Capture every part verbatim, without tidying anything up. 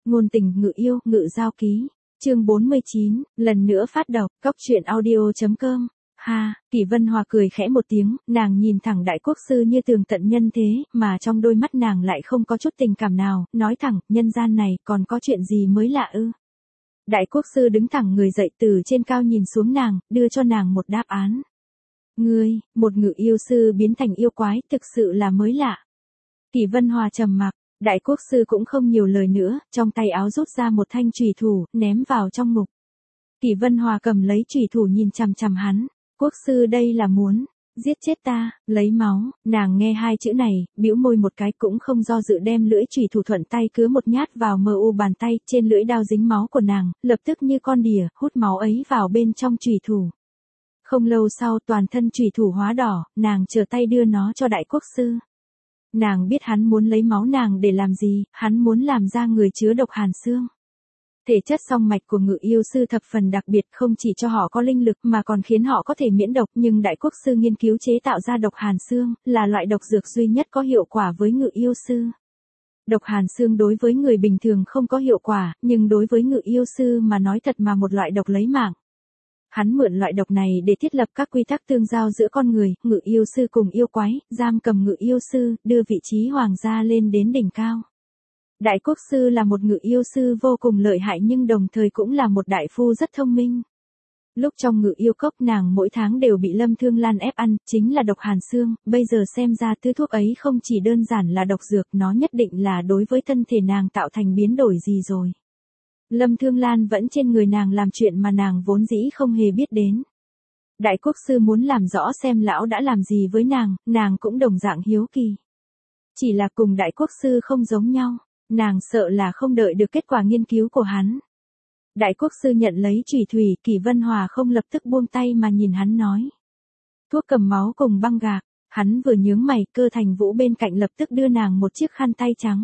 ngôn tình ngự yêu, ngự giao ký. Chương bốn mươi chín, lần nữa phát đọc, cóc truyện audio chấm com. Ha, Kỷ Vân Hòa cười khẽ một tiếng, nàng nhìn thẳng đại quốc sư như tường tận nhân thế, mà trong đôi mắt nàng lại không có chút tình cảm nào, nói thẳng, nhân gian này còn có chuyện gì mới lạ ư? Đại quốc sư đứng thẳng người dậy từ trên cao nhìn xuống nàng, đưa cho nàng một đáp án. Ngươi, một ngự yêu sư biến thành yêu quái, thực sự là mới lạ. Kỷ Vân Hòa trầm mặc, đại quốc sư cũng không nhiều lời nữa, trong tay áo rút ra một thanh chùy thủ, ném vào trong ngục. Kỷ Vân Hòa cầm lấy chùy thủ nhìn chằm chằm hắn, quốc sư đây là muốn giết chết ta, lấy máu. Nàng nghe hai chữ này, bĩu môi một cái cũng không do dự đem lưỡi chùy thủ thuận tay cứa một nhát vào mờ u bàn tay, trên lưỡi đao dính máu của nàng, lập tức như con đỉa, hút máu ấy vào bên trong chùy thủ. Không lâu sau toàn thân chùy thủ hóa đỏ, nàng trở tay đưa nó cho đại quốc sư. Nàng biết hắn muốn lấy máu nàng để làm gì, hắn muốn làm ra người chứa độc hàn xương. Thể chất song mạch của ngự yêu sư thập phần đặc biệt, không chỉ cho họ có linh lực mà còn khiến họ có thể miễn độc, nhưng đại quốc sư nghiên cứu chế tạo ra độc hàn xương, là loại độc dược duy nhất có hiệu quả với ngự yêu sư. Độc hàn xương đối với người bình thường không có hiệu quả, nhưng đối với ngự yêu sư mà nói thật mà một loại độc lấy mạng. Hắn mượn loại độc này để thiết lập các quy tắc tương giao giữa con người, ngự yêu sư cùng yêu quái, giam cầm ngự yêu sư, đưa vị trí hoàng gia lên đến đỉnh cao. Đại quốc sư là một ngự yêu sư vô cùng lợi hại nhưng đồng thời cũng là một đại phu rất thông minh. Lúc trong ngự yêu cốc nàng mỗi tháng đều bị Lâm Thương Lan ép ăn, chính là độc hàn xương, bây giờ xem ra thứ thuốc ấy không chỉ đơn giản là độc dược, nó nhất định là đối với thân thể nàng tạo thành biến đổi gì rồi. Lâm Thương Lan vẫn trên người nàng làm chuyện mà nàng vốn dĩ không hề biết đến. Đại quốc sư muốn làm rõ xem lão đã làm gì với nàng, nàng cũng đồng dạng hiếu kỳ. Chỉ là cùng đại quốc sư không giống nhau, nàng sợ là không đợi được kết quả nghiên cứu của hắn. Đại quốc sư nhận lấy chùy thủy, Kỷ Vân Hòa không lập tức buông tay mà nhìn hắn nói. Thuốc cầm máu cùng băng gạc, hắn vừa nhướng mày, Cơ Thành Vũ bên cạnh lập tức đưa nàng một chiếc khăn tay trắng.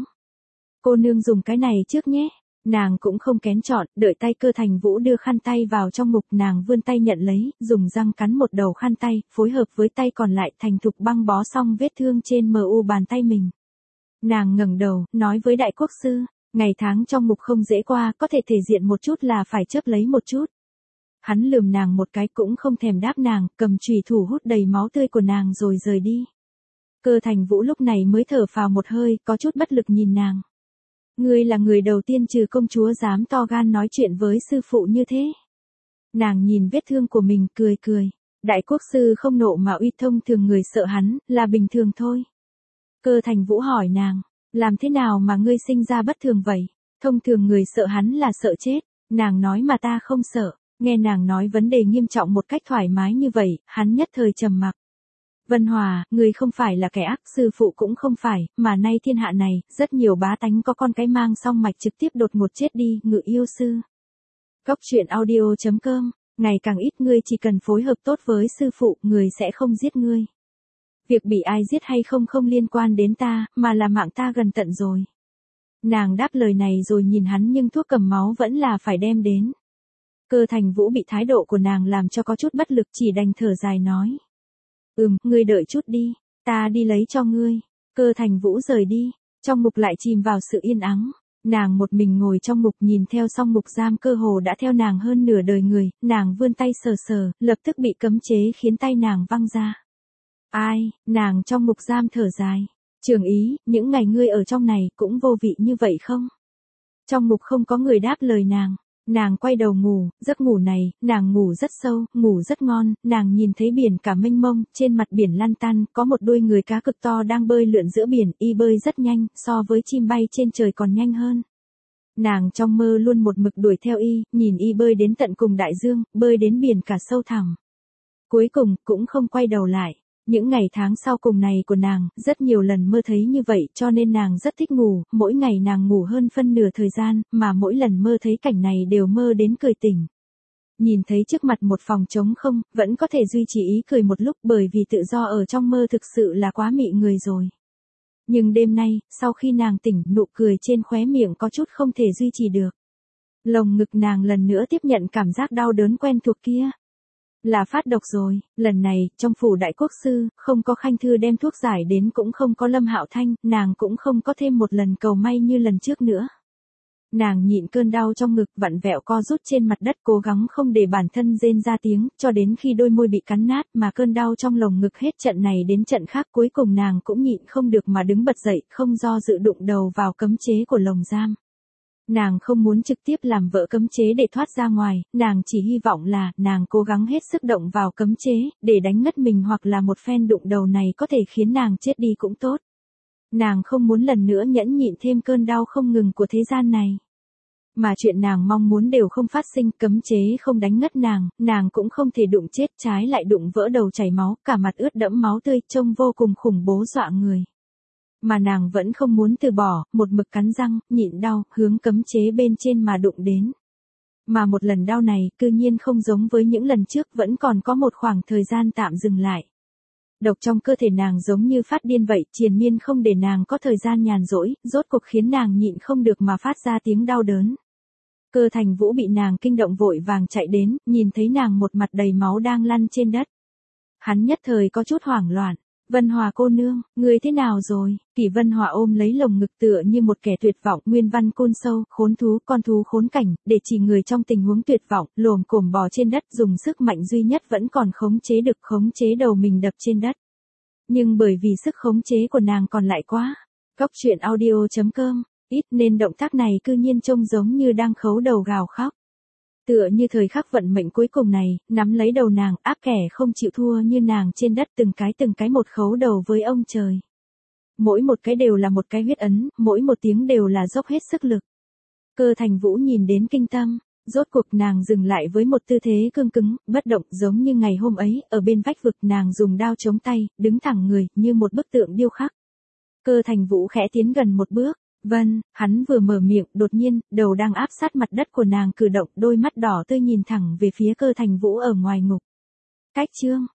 Cô nương dùng cái này trước nhé. Nàng cũng không kén chọn, đợi tay Cơ Thành Vũ đưa khăn tay vào trong ngục, nàng vươn tay nhận lấy, dùng răng cắn một đầu khăn tay, phối hợp với tay còn lại thành thục băng bó xong vết thương trên mờ u bàn tay mình. Nàng ngẩng đầu, nói với đại quốc sư, ngày tháng trong ngục không dễ qua, có thể thể diện một chút là phải chớp lấy một chút. Hắn lườm nàng một cái cũng không thèm đáp nàng, cầm chùy thủ hút đầy máu tươi của nàng rồi rời đi. Cơ Thành Vũ lúc này mới thở phào một hơi, có chút bất lực nhìn nàng. Ngươi là người đầu tiên trừ công chúa dám to gan nói chuyện với sư phụ như thế. Nàng nhìn vết thương của mình cười cười. Đại quốc sư không nộ mà uy, thông thường người sợ hắn, là bình thường thôi. Cơ Thành Vũ hỏi nàng, làm thế nào mà ngươi sinh ra bất thường vậy? Thông thường người sợ hắn là sợ chết. Nàng nói mà ta không sợ. Nghe nàng nói vấn đề nghiêm trọng một cách thoải mái như vậy, hắn nhất thời trầm mặc. Vân Hòa, người không phải là kẻ ác, sư phụ cũng không phải, mà nay thiên hạ này, rất nhiều bá tánh có con cái mang song mạch trực tiếp đột ngột chết đi, ngự yêu sư. Cóc truyện audio chấm com, ngày càng ít, ngươi chỉ cần phối hợp tốt với sư phụ, người sẽ không giết ngươi. Việc bị ai giết hay không không liên quan đến ta, mà là mạng ta gần tận rồi. Nàng đáp lời này rồi nhìn hắn nhưng thuốc cầm máu vẫn là phải đem đến. Cơ Thành Vũ bị thái độ của nàng làm cho có chút bất lực, chỉ đành thở dài nói. Ừm, ngươi đợi chút đi, ta đi lấy cho ngươi. Cơ Thành Vũ rời đi, trong ngục lại chìm vào sự yên ắng. Nàng một mình ngồi trong ngục nhìn theo song ngục giam cơ hồ đã theo nàng hơn nửa đời người, nàng vươn tay sờ sờ, lập tức bị cấm chế khiến tay nàng văng ra. Ai, nàng trong ngục giam thở dài. Trường ý, những ngày ngươi ở trong này cũng vô vị như vậy không? Trong ngục không có người đáp lời nàng. Nàng quay đầu ngủ, giấc ngủ này, nàng ngủ rất sâu, ngủ rất ngon, nàng nhìn thấy biển cả mênh mông, trên mặt biển lăn tăn, có một đôi người cá cực to đang bơi lượn giữa biển, y bơi rất nhanh, so với chim bay trên trời còn nhanh hơn. Nàng trong mơ luôn một mực đuổi theo y, nhìn y bơi đến tận cùng đại dương, bơi đến biển cả sâu thẳm. Cuối cùng, cũng không quay đầu lại. Những ngày tháng sau cùng này của nàng, rất nhiều lần mơ thấy như vậy cho nên nàng rất thích ngủ, mỗi ngày nàng ngủ hơn phân nửa thời gian, mà mỗi lần mơ thấy cảnh này đều mơ đến cười tỉnh. Nhìn thấy trước mặt một phòng trống không, vẫn có thể duy trì ý cười một lúc bởi vì tự do ở trong mơ thực sự là quá mị người rồi. Nhưng đêm nay, sau khi nàng tỉnh, nụ cười trên khóe miệng có chút không thể duy trì được. Lồng ngực nàng lần nữa tiếp nhận cảm giác đau đớn quen thuộc kia. Là phát độc rồi, lần này, trong phủ đại quốc sư, không có Khanh Thư đem thuốc giải đến cũng không có Lâm Hạo Thanh, nàng cũng không có thêm một lần cầu may như lần trước nữa. Nàng nhịn cơn đau trong ngực vặn vẹo co rút trên mặt đất cố gắng không để bản thân rên ra tiếng, cho đến khi đôi môi bị cắn nát mà cơn đau trong lồng ngực hết trận này đến trận khác cuối cùng nàng cũng nhịn không được mà đứng bật dậy, không do dự đụng đầu vào cấm chế của lồng giam. Nàng không muốn trực tiếp làm vỡ cấm chế để thoát ra ngoài, nàng chỉ hy vọng là nàng cố gắng hết sức động vào cấm chế, để đánh ngất mình hoặc là một phen đụng đầu này có thể khiến nàng chết đi cũng tốt. Nàng không muốn lần nữa nhẫn nhịn thêm cơn đau không ngừng của thế gian này. Mà chuyện nàng mong muốn đều không phát sinh, cấm chế không đánh ngất nàng, nàng cũng không thể đụng chết, trái lại đụng vỡ đầu chảy máu, cả mặt ướt đẫm máu tươi, trông vô cùng khủng bố dọa người. Mà nàng vẫn không muốn từ bỏ, một mực cắn răng, nhịn đau, hướng cấm chế bên trên mà đụng đến. Mà một lần đau này, cư nhiên không giống với những lần trước, vẫn còn có một khoảng thời gian tạm dừng lại. Độc trong cơ thể nàng giống như phát điên vậy, triền miên không để nàng có thời gian nhàn rỗi, rốt cuộc khiến nàng nhịn không được mà phát ra tiếng đau đớn. Cơ Thành Vũ bị nàng kinh động vội vàng chạy đến, nhìn thấy nàng một mặt đầy máu đang lăn trên đất. Hắn nhất thời có chút hoảng loạn. Vân Hòa cô nương, người thế nào rồi? Kỷ Vân Hòa ôm lấy lồng ngực tựa như một kẻ tuyệt vọng, nguyên văn côn sâu, khốn thú, con thú khốn cảnh, để chỉ người trong tình huống tuyệt vọng, lồm cồm bò trên đất, dùng sức mạnh duy nhất vẫn còn khống chế được, khống chế đầu mình đập trên đất. Nhưng bởi vì sức khống chế của nàng còn lại quá. Cóc truyện audio chấm com, ít nên động tác này cư nhiên trông giống như đang khấu đầu gào khóc. Tựa như thời khắc vận mệnh cuối cùng này, nắm lấy đầu nàng, áp kẻ không chịu thua như nàng trên đất từng cái từng cái một khấu đầu với ông trời. Mỗi một cái đều là một cái huyết ấn, mỗi một tiếng đều là dốc hết sức lực. Cơ Thành Vũ nhìn đến kinh tâm, rốt cuộc nàng dừng lại với một tư thế cương cứng, bất động giống như ngày hôm ấy, ở bên vách vực nàng dùng đao chống tay, đứng thẳng người, như một bức tượng điêu khắc. Cơ Thành Vũ khẽ tiến gần một bước. Vân, hắn vừa mở miệng, đột nhiên, đầu đang áp sát mặt đất của nàng cử động, đôi mắt đỏ tươi nhìn thẳng về phía Cơ Thành Vũ ở ngoài ngục. Cách chương,